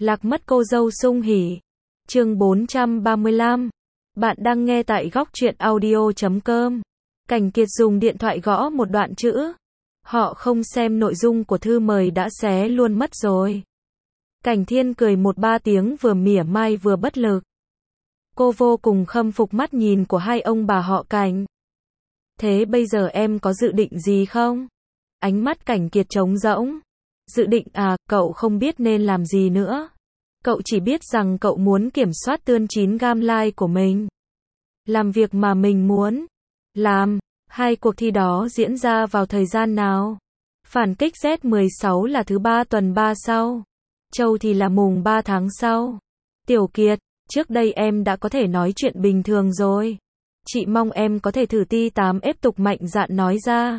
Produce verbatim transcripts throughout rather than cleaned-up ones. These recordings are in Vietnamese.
Lạc mất cô dâu sung hỉ. Chương bốn trăm ba mươi lăm. Bạn đang nghe tại góc truyện audio chấm com. Cảnh Kiệt dùng điện thoại gõ một đoạn chữ. Họ không xem nội dung của thư mời đã xé luôn mất rồi. Cảnh Thiên cười một ba tiếng vừa mỉa mai vừa bất lực. Cô vô cùng khâm phục mắt nhìn của hai ông bà họ Cảnh. Thế bây giờ em có dự định gì không? Ánh mắt Cảnh Kiệt trống rỗng. Dự định à, cậu không biết nên làm gì nữa. Cậu chỉ biết rằng cậu muốn kiểm soát tương chín gam like của mình. Làm việc mà mình muốn làm. Hai cuộc thi đó diễn ra vào thời gian nào? Phản kích Z mười sáu là thứ ba tuần ba sau. Châu thì là mùng ba tháng sau. Tiểu Kiệt, trước đây em đã có thể nói chuyện bình thường rồi. Chị mong em có thể thử ti tám ép tục mạnh dạn nói ra.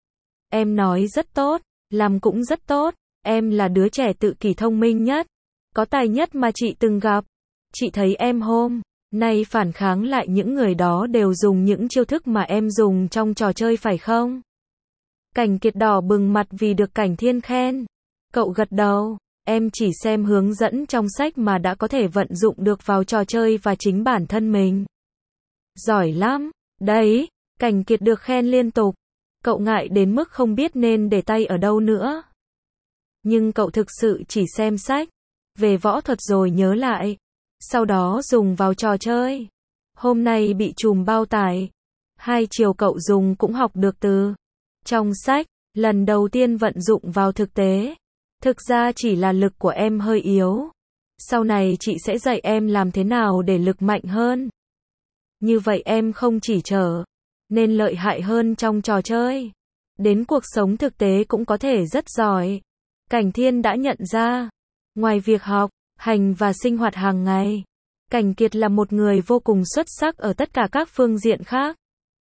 Em nói rất tốt, làm cũng rất tốt. Em là đứa trẻ tự kỷ thông minh nhất, có tài nhất mà chị từng gặp. Chị thấy em hôm nay phản kháng lại những người đó đều dùng những chiêu thức mà em dùng trong trò chơi phải không? Cảnh Kiệt đỏ bừng mặt vì được Cảnh Thiên khen. Cậu gật đầu. Em chỉ xem hướng dẫn trong sách mà đã có thể vận dụng được vào trò chơi và chính bản thân mình. Giỏi lắm. Đấy, Cảnh Kiệt được khen liên tục. Cậu ngại đến mức không biết nên để tay ở đâu nữa. Nhưng cậu thực sự chỉ xem sách về võ thuật rồi nhớ lại, sau đó dùng vào trò chơi. Hôm nay bị trùm bao tải. Hai chiều cậu dùng cũng học được từ trong sách, lần đầu tiên vận dụng vào thực tế. Thực ra chỉ là lực của em hơi yếu. Sau này chị sẽ dạy em làm thế nào để lực mạnh hơn. Như vậy em không chỉ trở nên lợi hại hơn trong trò chơi, đến cuộc sống thực tế cũng có thể rất giỏi. Cảnh Thiên đã nhận ra, ngoài việc học, hành và sinh hoạt hàng ngày, Cảnh Kiệt là một người vô cùng xuất sắc ở tất cả các phương diện khác.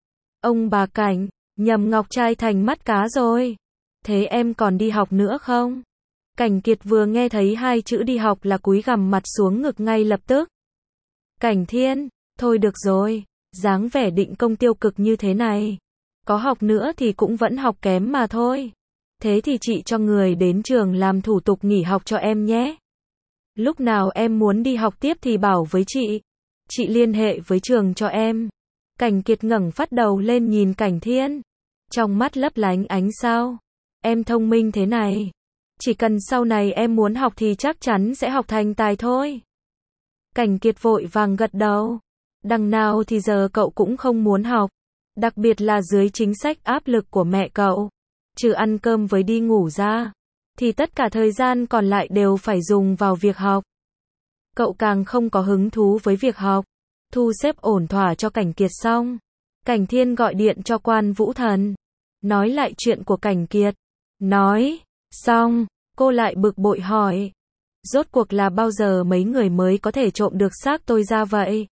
Ông bà Cảnh, nhầm ngọc trai thành mắt cá rồi. Thế em còn đi học nữa không? Cảnh Kiệt vừa nghe thấy hai chữ đi học là cúi gằm mặt xuống ngực ngay lập tức. Cảnh Thiên, thôi được rồi, dáng vẻ định công tiêu cực như thế này. Có học nữa thì cũng vẫn học kém mà thôi. Thế thì chị cho người đến trường làm thủ tục nghỉ học cho em nhé. Lúc nào em muốn đi học tiếp thì bảo với chị. Chị liên hệ với trường cho em. Cảnh Kiệt ngẩng phát đầu lên nhìn Cảnh Thiên. Trong mắt lấp lánh ánh sao. Em thông minh thế này. Chỉ cần sau này em muốn học thì chắc chắn sẽ học thành tài thôi. Cảnh Kiệt vội vàng gật đầu. Đằng nào thì giờ cậu cũng không muốn học. Đặc biệt là dưới chính sách áp lực của mẹ cậu. Trừ ăn cơm với đi ngủ ra, thì tất cả thời gian còn lại đều phải dùng vào việc học. Cậu càng không có hứng thú với việc học. Thu xếp ổn thỏa cho Cảnh Kiệt xong, Cảnh Thiên gọi điện cho Quan Vũ Thần, nói lại chuyện của Cảnh Kiệt. Nói xong, cô lại bực bội hỏi, rốt cuộc là bao giờ mấy người mới có thể trộm được xác tôi ra vậy?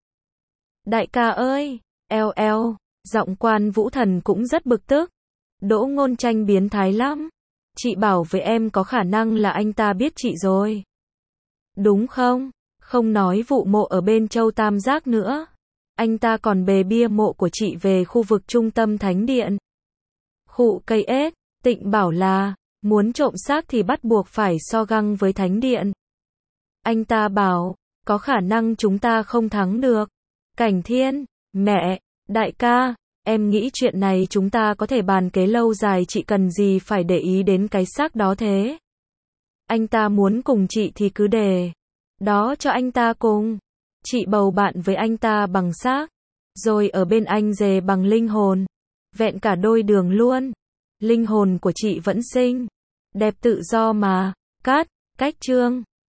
Đại ca ơi, eo eo, giọng Quan Vũ Thần cũng rất bực tức. Đỗ Ngôn Tranh biến thái lắm. Chị bảo với em có khả năng là anh ta biết chị rồi. Đúng không? Không nói vụ mộ ở bên Châu Tam Giác nữa. Anh ta còn bê bia mộ của chị về khu vực trung tâm Thánh Điện. Khụ cây ếch, Tịnh bảo là, muốn trộm xác thì bắt buộc phải so găng với Thánh Điện. Anh ta bảo, có khả năng chúng ta không thắng được. Cảnh Thiên, mẹ, đại ca. Em nghĩ chuyện này chúng ta có thể bàn kế lâu dài, chị cần gì phải để ý đến cái xác đó thế? Anh ta muốn cùng chị thì cứ để đó cho anh ta cùng. Chị bầu bạn với anh ta bằng xác, rồi ở bên anh dề bằng linh hồn. Vẹn cả đôi đường luôn. Linh hồn của chị vẫn xinh, đẹp tự do mà. Cát, cách chương.